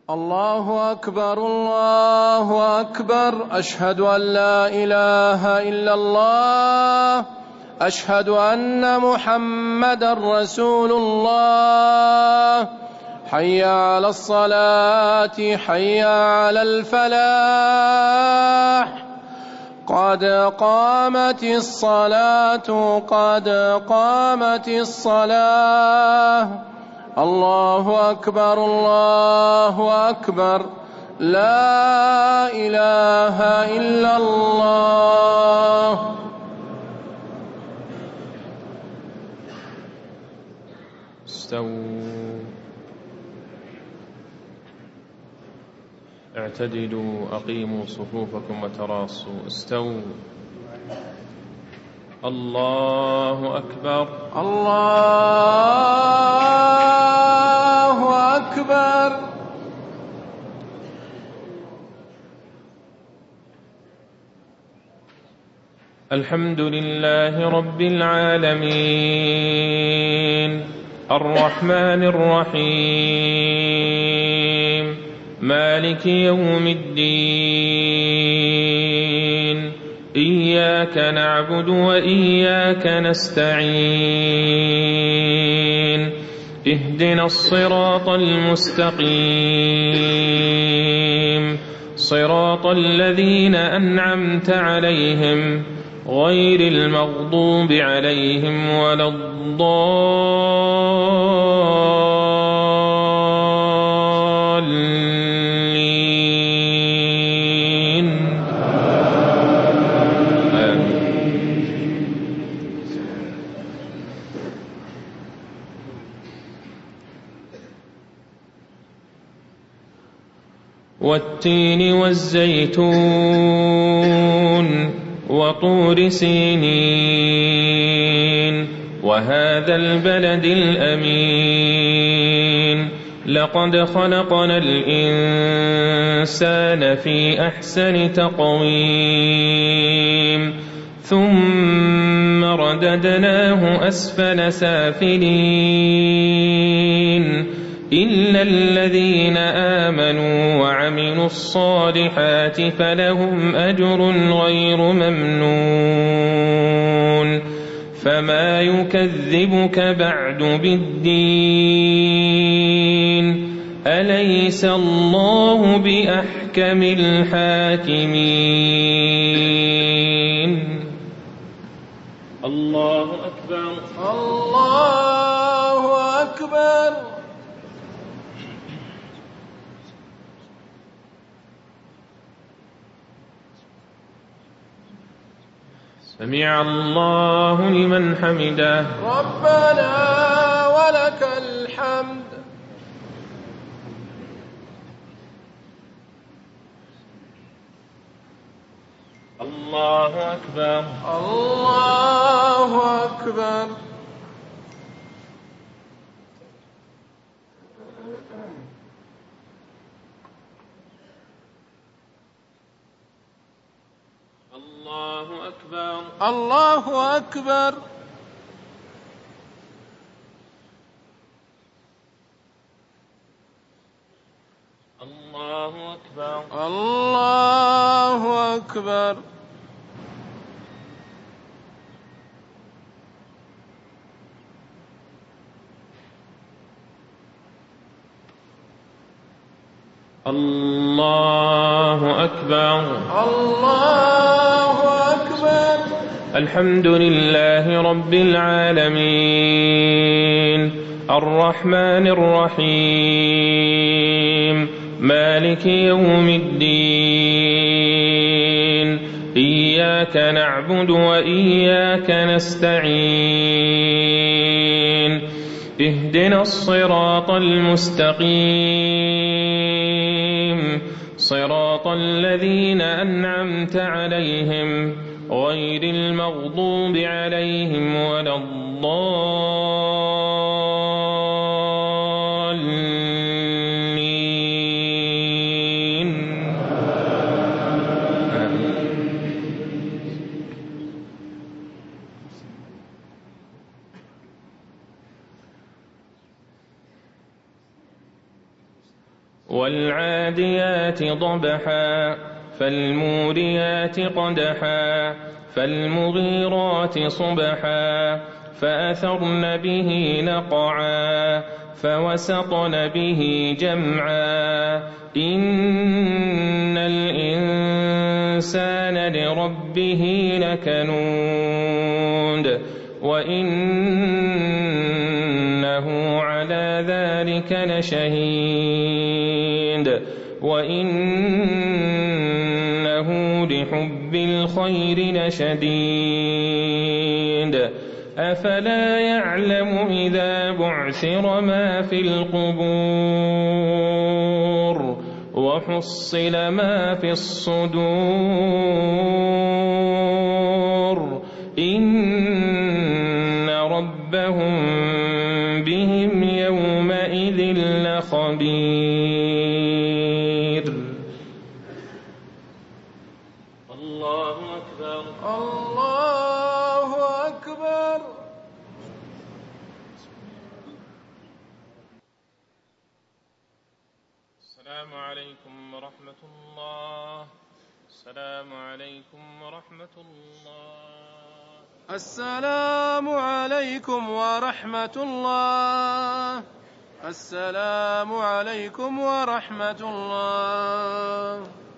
الله أكبر الله أكبر. أشهد أن لا إله إلا الله. أشهد أن محمدا رسول الله. حي على الصلاة حي على الفلاح. قد قامت الصلاة قد قامت الصلاة. الله أكبر الله أكبر. لا إله إلا الله. استووا، اعتدلوا، أقيموا صفوفكم وتراصوا. استووا. الله أكبر الله أكبر. الحمد لله رب العالمين، الرحمن الرحيم، مالك يوم الدين. إياك نعبد وإياك نستعين. اهدنا الصراط المستقيم، صراط الذين أنعمت عليهم غير المغضوب عليهم ولا الضالين. والتين والزيتون وطور سينين وهذا البلد الأمين. لقد خلقنا الإنسان في أحسن تقويم ثم رددناه أسفل سافلين إلا الذين آمنوا وعملوا الصالحات فلهم أجر غير ممنون. فما يكذبك بعد بالدين؟ أليس الله بأحكم الحاكمين؟ الله أكبر الله أكبر. سمع الله لمن حمده. ربنا ولك الحمد. الله أكبر الله أكبر. الله أكبر الله أكبر. الله أكبر الله أكبر. الله أكبر الله أكبر. الحمد لله رب العالمين، الرحمن الرحيم، مالك يوم الدين. إياك نعبد وإياك نستعين. اهدنا الصراط المستقيم، صراط الذين أنعمت عليهم غير المغضوب عليهم ولا الضالين. والعاديات ضبحا فالموريات قدحا فالمغيرات صبحا فأثرن به نقعا فوسطن به جمعا إن الإنسان لربه لكنود وإنه على ذلك لشهيد وإنه لحب الخير لشديد أفلا يعلم إذا بعثر ما في القبور وحصل ما في الصدور إن ربهم بهم يومئذ لخبير. الله أكبر. الله أكبر. السلام عليكم ورحمة الله. السلام عليكم ورحمة الله. السلام عليكم ورحمة الله. السلام عليكم ورحمة الله.